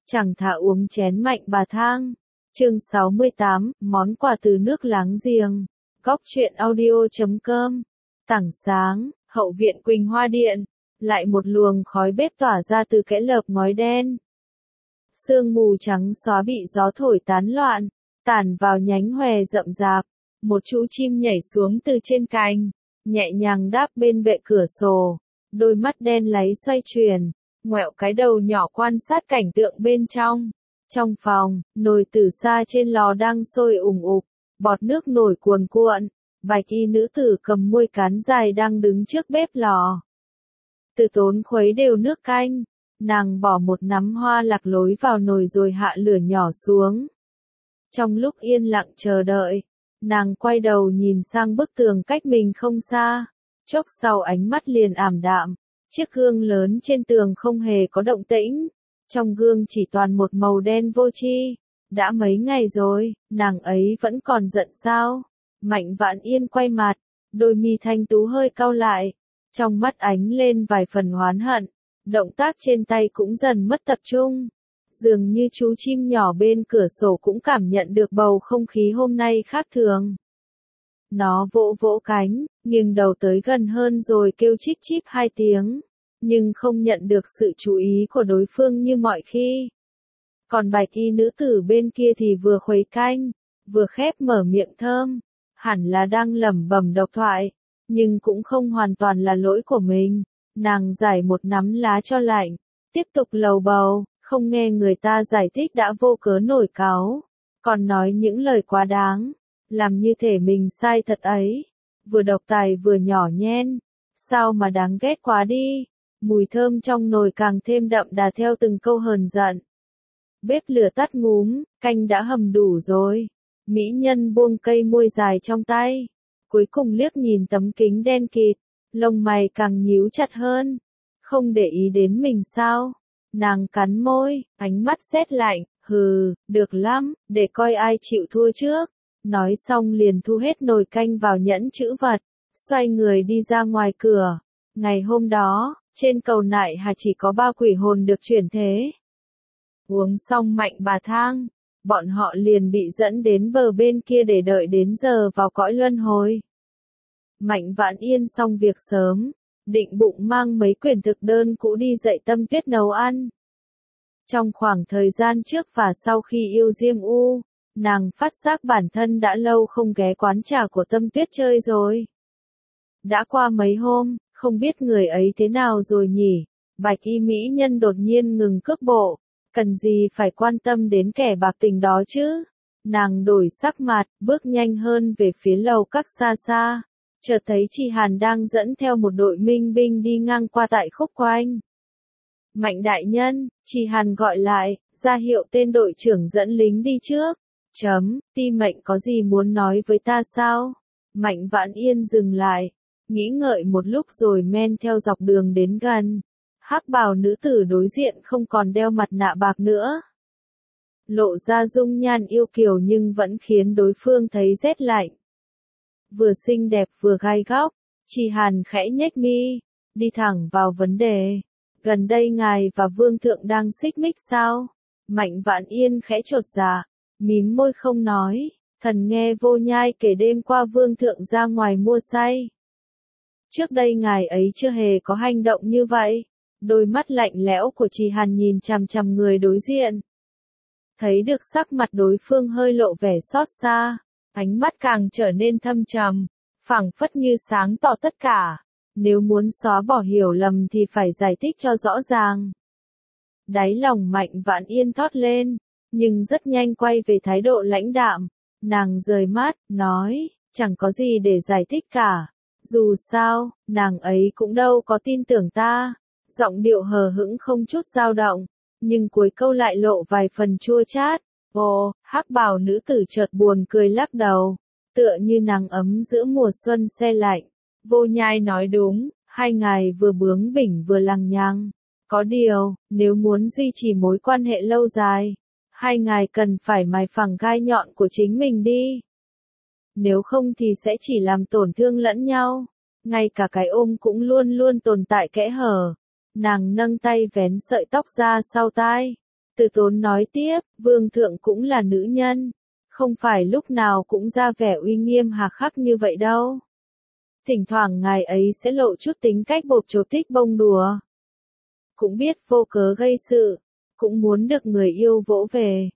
Chẳng thà uống chén mạnh bà thang. Chương 68, món quà từ nước láng giềng. Góc truyện audio.com. Tảng sáng, hậu viện Quỳnh Hoa Điện. Lại một luồng khói bếp tỏa ra từ kẽ lợp ngói đen. Sương mù trắng xóa bị gió thổi tán loạn, tản vào nhánh hòe rậm rạp. Một chú chim nhảy xuống từ trên cành, nhẹ nhàng đáp bên bệ cửa sổ. Đôi mắt đen láy xoay chuyển, ngoẹo cái đầu nhỏ quan sát cảnh tượng bên trong. Trong phòng, nồi từ xa trên lò đang sôi ùng ục, bọt nước nổi cuồn cuộn. Bạch y nữ tử cầm muôi cán dài đang đứng trước bếp lò. Từ Tốn khuấy đều nước canh, nàng bỏ một nắm hoa lạc lối vào nồi rồi hạ lửa nhỏ xuống. Trong lúc yên lặng chờ đợi, nàng quay đầu nhìn sang bức tường cách mình không xa. Chốc sau ánh mắt liền ảm đạm, chiếc gương lớn trên tường không hề có động tĩnh. Trong gương chỉ toàn một màu đen vô tri. Đã mấy ngày rồi, nàng ấy vẫn còn giận sao? Mạnh Vãn Yên quay mặt, đôi mi thanh tú hơi cau lại, trong mắt ánh lên vài phần oán hận, động tác trên tay cũng dần mất tập trung. Dường như chú chim nhỏ bên cửa sổ cũng cảm nhận được bầu không khí hôm nay khác thường. Nó vỗ vỗ cánh, nghiêng đầu tới gần hơn rồi kêu chip chip 2 tiếng, nhưng không nhận được sự chú ý của đối phương như mọi khi. Còn bạch y nữ tử bên kia thì vừa khuấy canh, vừa khép mở miệng thơm, hẳn là đang lẩm bẩm độc thoại, nhưng cũng không hoàn toàn là lỗi của mình. Nàng giải một nắm lá cho lạnh, tiếp tục lầu bầu, không nghe người ta giải thích đã vô cớ nổi cáu, còn nói những lời quá đáng, làm như thể mình sai thật ấy, vừa độc tài vừa nhỏ nhen, sao mà đáng ghét quá đi. Mùi thơm trong nồi càng thêm đậm đà theo từng câu hờn giận. Bếp lửa tắt ngúm, canh đã hầm đủ rồi. Mỹ nhân buông cây muôi dài trong tay, cuối cùng liếc nhìn tấm kính đen kịt, lông mày càng nhíu chặt hơn. Không để ý đến mình sao? Nàng cắn môi, ánh mắt sét lạnh, hừ, được lắm, để coi ai chịu thua trước. Nói xong liền thu hết nồi canh vào nhẫn trữ vật, xoay người đi ra ngoài cửa. Ngày hôm đó, trên cầu Nại Hà chỉ có 3 quỷ hồn được chuyển thế. Uống xong mạnh bà thang, bọn họ liền bị dẫn đến bờ bên kia để đợi đến giờ vào cõi luân hồi. Mạnh Vãn Yên xong việc sớm, định bụng mang mấy quyển thực đơn cũ đi dạy Tâm Tuyết nấu ăn. Trong khoảng thời gian trước và sau khi yêu Diêm U, nàng phát giác bản thân đã lâu không ghé quán trà của Tâm Tuyết chơi rồi. Đã qua mấy hôm, không biết người ấy thế nào rồi nhỉ? Bạch y mỹ nhân đột nhiên ngừng cước bộ, cần gì phải quan tâm đến kẻ bạc tình đó chứ? Nàng đổi sắc mặt, bước nhanh hơn về phía lầu các xa xa, chợt thấy Chị Hàn đang dẫn theo một đội minh binh đi ngang qua tại khúc quanh. Mạnh đại nhân, Chị Hàn gọi lại, ra hiệu tên đội trưởng dẫn lính đi trước. Ti Mệnh có gì muốn nói với ta sao? Mạnh Vãn Yên dừng lại, nghĩ ngợi một lúc rồi men theo dọc đường đến gần. Hắc bào nữ tử đối diện không còn đeo mặt nạ bạc nữa, lộ ra dung nhan yêu kiều nhưng vẫn khiến đối phương thấy rét lạnh. Vừa xinh đẹp vừa gai góc, Chị Hàn khẽ nhếch mi, đi thẳng vào vấn đề. Gần đây ngài và vương thượng đang xích mích sao? Mạnh Vãn Yên khẽ chột dạ, mím môi không nói. Thần nghe Vô Nhai kể đêm qua vương thượng ra ngoài mua say. Trước đây ngài ấy chưa hề có hành động như vậy. Đôi mắt lạnh lẽo của Chị Hàn nhìn chằm chằm người đối diện. Thấy được sắc mặt đối phương hơi lộ vẻ xót xa, ánh mắt càng trở nên thâm trầm, phảng phất như sáng tỏ tất cả. Nếu muốn xóa bỏ hiểu lầm thì phải giải thích cho rõ ràng. Đáy lòng Mạnh Vãn Yên thót lên, nhưng rất nhanh quay về thái độ lãnh đạm. Nàng rời mắt, nói, chẳng có gì để giải thích cả. Dù sao, nàng ấy cũng đâu có tin tưởng ta. Giọng điệu hờ hững không chút dao động, nhưng cuối câu lại lộ vài phần chua chát. Ồ, hắc bào nữ tử chợt buồn cười lắc đầu, tựa như nắng ấm giữa mùa xuân se lạnh. Vô Nhai nói đúng, hai ngài vừa bướng bỉnh vừa lằng nhằng. Có điều, nếu muốn duy trì mối quan hệ lâu dài, hai ngài cần phải mài phẳng gai nhọn của chính mình đi. Nếu không thì sẽ chỉ làm tổn thương lẫn nhau. Ngay cả cái ôm cũng luôn luôn tồn tại kẽ hở. Nàng nâng tay vén sợi tóc ra sau tai. Từ Tốn nói tiếp, vương thượng cũng là nữ nhân, không phải lúc nào cũng ra vẻ uy nghiêm hà khắc như vậy đâu. Thỉnh thoảng ngài ấy sẽ lộ chút tính cách bộp chộp thích bông đùa. Cũng biết vô cớ gây sự, cũng muốn được người yêu vỗ về.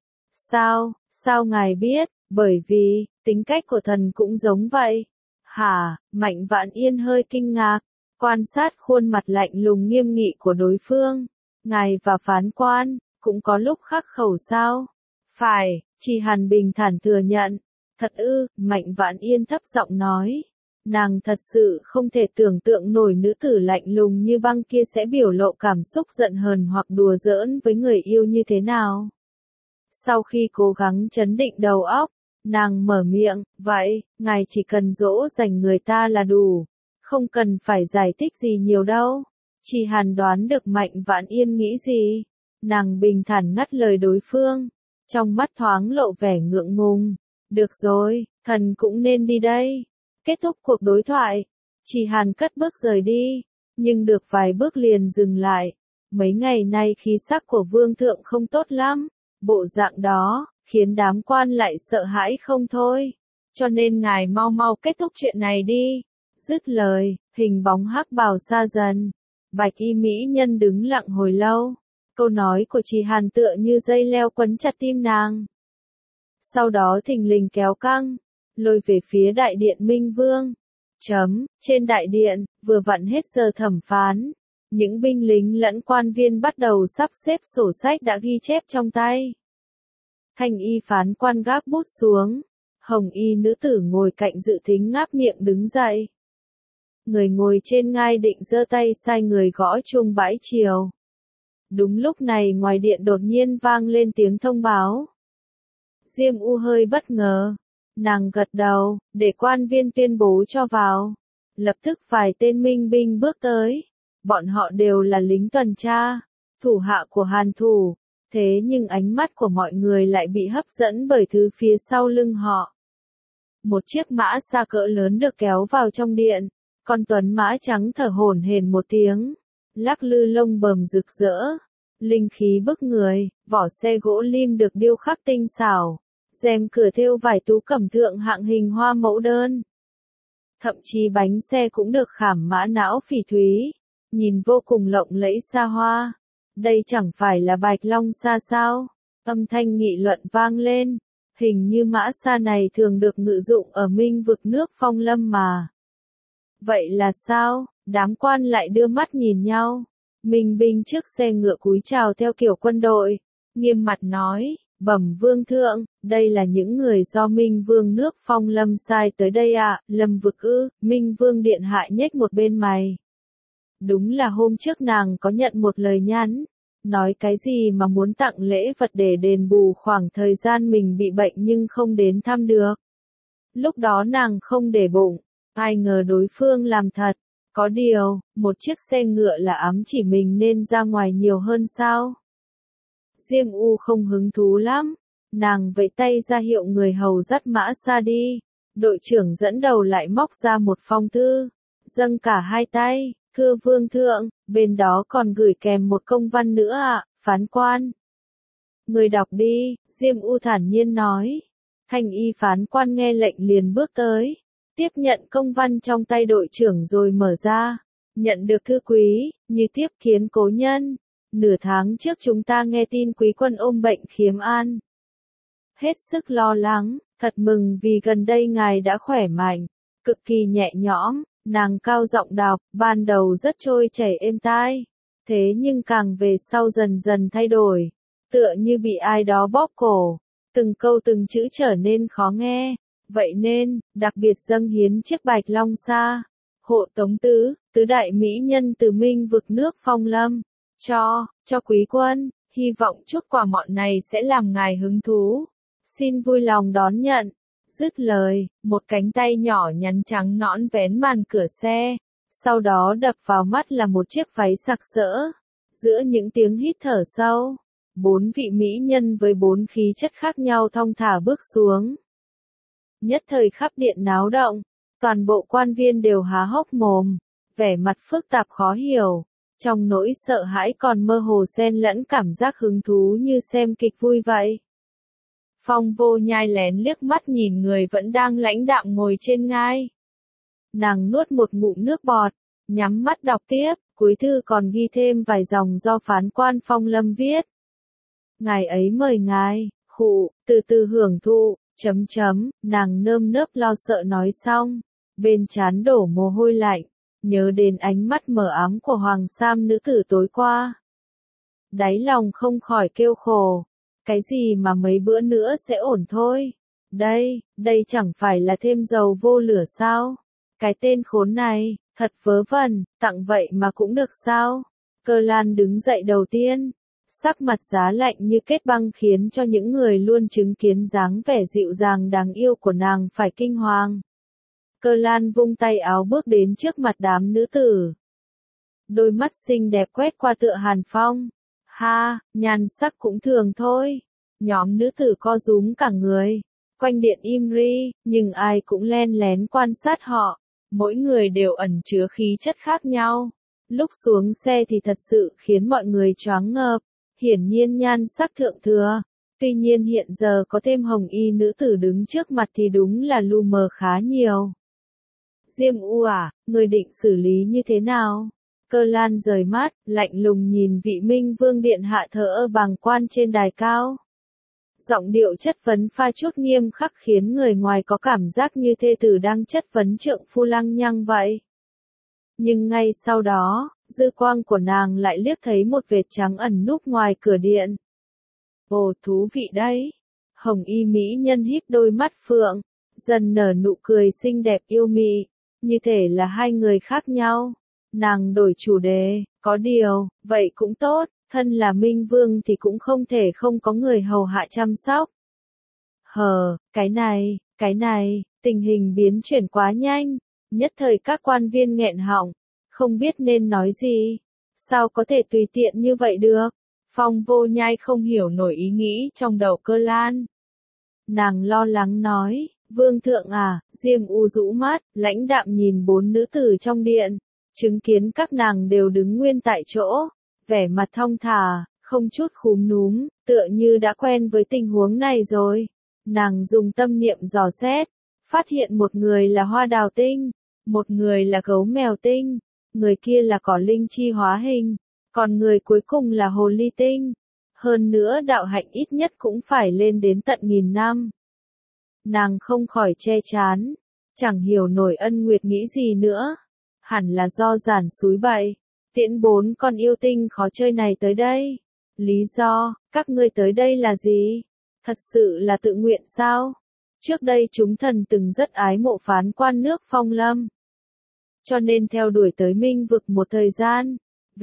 Sao ngài biết, bởi vì, tính cách của thần cũng giống vậy. Hả, Mạnh Vãn Yên hơi kinh ngạc, quan sát khuôn mặt lạnh lùng nghiêm nghị của đối phương. Ngài và phán quan, cũng có lúc khắc khẩu sao? Phải, Chỉ Hàn bình thản thừa nhận. Thật ư, Mạnh Vãn Yên thấp giọng nói. Nàng thật sự không thể tưởng tượng nổi nữ tử lạnh lùng như băng kia sẽ biểu lộ cảm xúc giận hờn hoặc đùa giỡn với người yêu như thế nào. Sau khi cố gắng trấn định đầu óc, nàng mở miệng, vậy, ngài chỉ cần dỗ dành người ta là đủ, không cần phải giải thích gì nhiều đâu. Chỉ Hàn đoán được Mạnh Vãn Yên nghĩ gì. Nàng bình thản ngắt lời đối phương, trong mắt thoáng lộ vẻ ngượng ngùng. Được rồi, thần cũng nên đi đây. Kết thúc cuộc đối thoại, Chỉ Hàn cất bước rời đi, nhưng được vài bước liền dừng lại. Mấy ngày nay khí sắc của vương thượng không tốt lắm, bộ dạng đó, khiến đám quan lại sợ hãi không thôi. Cho nên ngài mau mau kết thúc chuyện này đi. Dứt lời, hình bóng hắc bào xa dần. Bạch y mỹ nhân đứng lặng hồi lâu. Câu nói của Chỉ Hàn tựa như dây leo quấn chặt tim nàng. Sau đó thình lình kéo căng, lôi về phía đại điện Minh Vương. Trên đại điện, vừa vặn hết giờ thẩm phán. Những binh lính lẫn quan viên bắt đầu sắp xếp sổ sách đã ghi chép trong tay. Thanh y phán quan gác bút xuống. Hồng y nữ tử ngồi cạnh dự thính ngáp miệng đứng dậy. Người ngồi trên ngai định giơ tay sai người gõ chuông bãi chiều. Đúng lúc này ngoài điện đột nhiên vang lên tiếng thông báo. Diêm U hơi bất ngờ. Nàng gật đầu, để quan viên tuyên bố cho vào. Lập tức vài tên minh binh bước tới. Bọn họ đều là lính tuần tra, thủ hạ của Hàn Thủ. Thế nhưng ánh mắt của mọi người lại bị hấp dẫn bởi thứ phía sau lưng họ. Một chiếc mã xa cỡ lớn được kéo vào trong điện. Con tuấn mã trắng thở hổn hển một tiếng. Lắc lư lông bờm rực rỡ. Linh khí bức người, vỏ xe gỗ lim được điêu khắc tinh xảo. Rèm cửa thêu vải tú cẩm thượng hạng hình hoa mẫu đơn. Thậm chí bánh xe cũng được khảm mã não phỉ thúy. Nhìn vô cùng lộng lẫy xa hoa. Đây chẳng phải là Bạch Long Sa sao? Âm thanh nghị luận vang lên. Hình như mã xa này thường được ngự dụng ở Minh vực nước Phong Lâm mà. Vậy là sao? Đám quan lại đưa mắt nhìn nhau. Minh binh trước xe ngựa cúi chào theo kiểu quân đội. Nghiêm mặt nói, bẩm vương thượng, đây là những người do Minh vương nước Phong Lâm sai tới đây ạ. Lâm vực ư? Minh vương điện hạ nhếch một bên mày. Đúng là hôm trước nàng có nhận một lời nhắn. Nói cái gì mà muốn tặng lễ vật để đền bù khoảng thời gian mình bị bệnh nhưng không đến thăm được. Lúc đó nàng không để bụng, ai ngờ đối phương làm thật. Có điều, một chiếc xe ngựa là ám chỉ mình nên ra ngoài nhiều hơn sao? Diêm U không hứng thú lắm. Nàng vẫy tay ra hiệu người hầu dắt mã xa đi. Đội trưởng dẫn đầu lại móc ra một phong thư. Dâng cả hai tay. Thưa vương thượng, bên đó còn gửi kèm một công văn nữa ạ, phán quan. Người đọc đi, Diêm U thản nhiên nói. Thanh y phán quan nghe lệnh liền bước tới. Tiếp nhận công văn trong tay đội trưởng rồi mở ra. Nhận được thư quý, như tiếp kiến cố nhân. Nửa tháng trước chúng ta nghe tin quý quân ôm bệnh khiếm an. Hết sức lo lắng, thật mừng vì gần đây ngài đã khỏe mạnh, cực kỳ nhẹ nhõm. Nàng cao giọng đọc, ban đầu rất trôi chảy êm tai. Thế nhưng càng về sau dần dần thay đổi. Tựa như bị ai đó bóp cổ. Từng câu từng chữ trở nên khó nghe. Vậy nên, đặc biệt dâng hiến chiếc Bạch Long Sa. Hộ tống tứ đại mỹ nhân từ Minh vực nước Phong Lâm. Cho quý quân, hy vọng chút quà mọn này sẽ làm ngài hứng thú. Xin vui lòng đón nhận. Dứt lời, một cánh tay nhỏ nhắn trắng nõn vén màn cửa xe. Sau đó đập vào mắt là một chiếc váy sặc sỡ. Giữa những tiếng hít thở sâu, 4 vị mỹ nhân với 4 khí chất khác nhau thong thả bước xuống. Nhất thời khắp điện náo động, toàn bộ quan viên đều há hốc mồm, vẻ mặt phức tạp khó hiểu. Trong nỗi sợ hãi còn mơ hồ xen lẫn cảm giác hứng thú như xem kịch vui vậy. Phong Vô Nhai lén liếc mắt nhìn người vẫn đang lãnh đạm ngồi trên ngai. Nàng nuốt một ngụm nước bọt, nhắm mắt đọc tiếp, cuối thư còn ghi thêm vài dòng do phán quan Phong Lâm viết. Ngài ấy mời ngài, khụ, từ từ hưởng thụ, nàng nơm nớp lo sợ nói xong, bên trán đổ mồ hôi lạnh, nhớ đến ánh mắt mờ ám của Hoàng Sam nữ tử tối qua. Đáy lòng không khỏi kêu khổ, cái gì mà mấy bữa nữa sẽ ổn thôi. Đây chẳng phải là thêm dầu vô lửa sao? Cái tên khốn này, thật vớ vẩn, tặng vậy mà cũng được sao? Cơ Lan đứng dậy đầu tiên, sắc mặt giá lạnh như kết băng khiến cho những người luôn chứng kiến dáng vẻ dịu dàng đáng yêu của nàng phải kinh hoàng. Cơ Lan vung tay áo bước đến trước mặt đám nữ tử. Đôi mắt xinh đẹp quét qua tựa Hàn Phong. Ha, nhan sắc cũng thường thôi. Nhóm nữ tử co rúm cả người. Quanh điện im ri, nhưng ai cũng len lén quan sát họ. Mỗi người đều ẩn chứa khí chất khác nhau. Lúc xuống xe thì thật sự khiến mọi người choáng ngợp. Hiển nhiên nhan sắc thượng thừa. Tuy nhiên hiện giờ có thêm hồng y nữ tử đứng trước mặt thì đúng là lu mờ khá nhiều. Diêm U à, người định xử lý như thế nào? Cơ Lan rời mắt, lạnh lùng nhìn vị Minh Vương điện hạ thờ ơ bàng quan trên đài cao. Giọng điệu chất vấn pha chút nghiêm khắc khiến người ngoài có cảm giác như thê tử đang chất vấn trượng phu lăng nhăng vậy. Nhưng ngay sau đó, dư quang của nàng lại liếc thấy một vệt trắng ẩn núp ngoài cửa điện. Ồ, thú vị đấy. Hồng y mỹ nhân híp đôi mắt phượng, dần nở nụ cười xinh đẹp yêu mị, như thể là hai người khác nhau. Nàng đổi chủ đề, có điều, vậy cũng tốt, thân là Minh Vương thì cũng không thể không có người hầu hạ chăm sóc. Cái này, tình hình biến chuyển quá nhanh, nhất thời các quan viên nghẹn họng, không biết nên nói gì, sao có thể tùy tiện như vậy được. Phong Vô Nhai không hiểu nổi ý nghĩ trong đầu Cơ Lan. Nàng lo lắng nói, Vương thượng à, Diêm U rũ mắt, lãnh đạm nhìn bốn nữ tử trong điện, chứng kiến các nàng đều đứng nguyên tại chỗ, vẻ mặt thong thả, không chút khúm núm, tựa như đã quen với tình huống này rồi. Nàng dùng tâm niệm dò xét, phát hiện một người là hoa đào tinh, một người là gấu mèo tinh, người kia là cỏ linh chi hóa hình, còn người cuối cùng là hồ ly tinh. Hơn nữa đạo hạnh ít nhất cũng phải lên đến tận 1000 năm. Nàng không khỏi che chán, chẳng hiểu nổi Ân Nguyệt nghĩ gì nữa. Hẳn là do giản xúi bậy, tiễn 4 con yêu tinh khó chơi này tới đây. Lý do, các ngươi tới đây là gì? Thật sự là tự nguyện sao? Trước đây chúng thần từng rất ái mộ phán quan nước Phong Lâm, cho nên theo đuổi tới Minh vực một thời gian.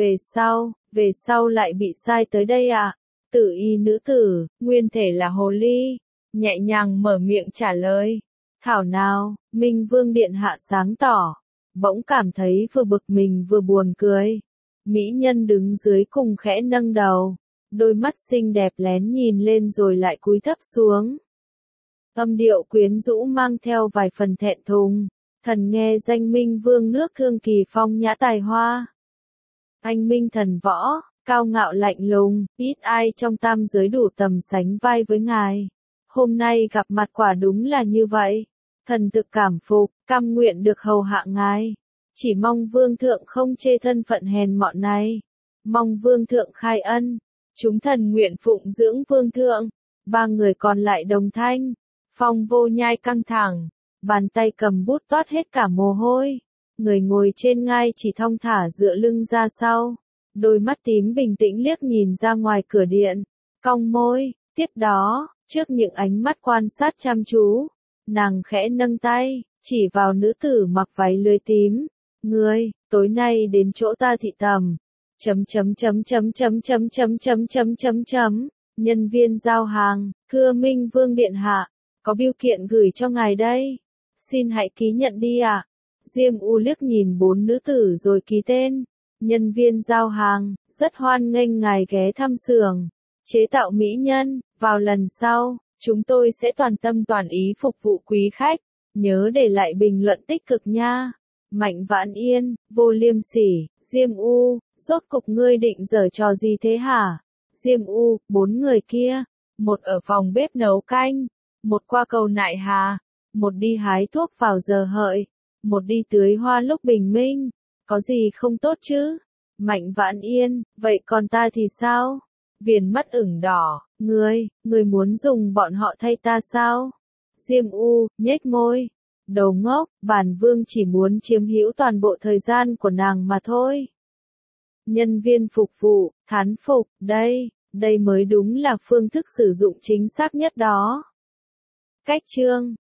Về sau lại bị sai tới đây à? Tử y nữ tử, nguyên thể là hồ ly, nhẹ nhàng mở miệng trả lời. Thảo nào, Minh Vương điện hạ sáng tỏ, bỗng cảm thấy vừa bực mình vừa buồn cười. Mỹ nhân đứng dưới cùng khẽ nâng đầu, đôi mắt xinh đẹp lén nhìn lên rồi lại cúi thấp xuống. Âm điệu quyến rũ mang theo vài phần thẹn thùng. Thần nghe danh Minh Vương nước Thương Kỳ phong nhã tài hoa. Anh minh thần võ, cao ngạo lạnh lùng, ít ai trong tam giới đủ tầm sánh vai với ngài. Hôm nay gặp mặt quả đúng là như vậy. Thần thực cảm phục, cam nguyện được hầu hạ ngài. Chỉ mong Vương thượng không chê thân phận hèn mọn này. Mong Vương thượng khai ân. Chúng thần nguyện phụng dưỡng Vương thượng. 3 người còn lại đồng thanh. Phong Vô Nhai căng thẳng, bàn tay cầm bút toát hết cả mồ hôi. Người ngồi trên ngai chỉ thong thả dựa lưng ra sau, đôi mắt tím bình tĩnh liếc nhìn ra ngoài cửa điện, cong môi. Tiếp đó, trước những ánh mắt quan sát chăm chú, nàng khẽ nâng tay, chỉ vào nữ tử mặc váy lưới tím. Ngươi, tối nay đến chỗ ta thị tầm. Nhân viên giao hàng, thưa Minh Vương điện hạ, có bưu kiện gửi cho ngài đây. Xin hãy ký nhận đi ạ. Diêm U liếc nhìn 4 nữ tử rồi ký tên. Nhân viên giao hàng, rất hoan nghênh ngài ghé thăm xưởng chế tạo mỹ nhân. Vào lần sau, chúng tôi sẽ toàn tâm toàn ý phục vụ quý khách. Nhớ để lại bình luận tích cực nha. Mạnh Vãn Yên, vô liêm sỉ, Diêm U, rốt cục ngươi định giở trò gì thế hả? Diêm U, 4 người kia, một ở phòng bếp nấu canh, một qua cầu Nại Hà, một đi hái thuốc vào giờ hợi, một đi tưới hoa lúc bình minh, có gì không tốt chứ? Mạnh Vãn Yên, vậy còn ta thì sao? Viền mắt ửng đỏ, ngươi muốn dùng bọn họ thay ta sao? Diêm U, nhếch môi. Đầu ngốc, bản vương chỉ muốn chiếm hữu toàn bộ thời gian của nàng mà thôi. Nhân viên phục vụ, thán phục, đây mới đúng là phương thức sử dụng chính xác nhất đó. Cách chương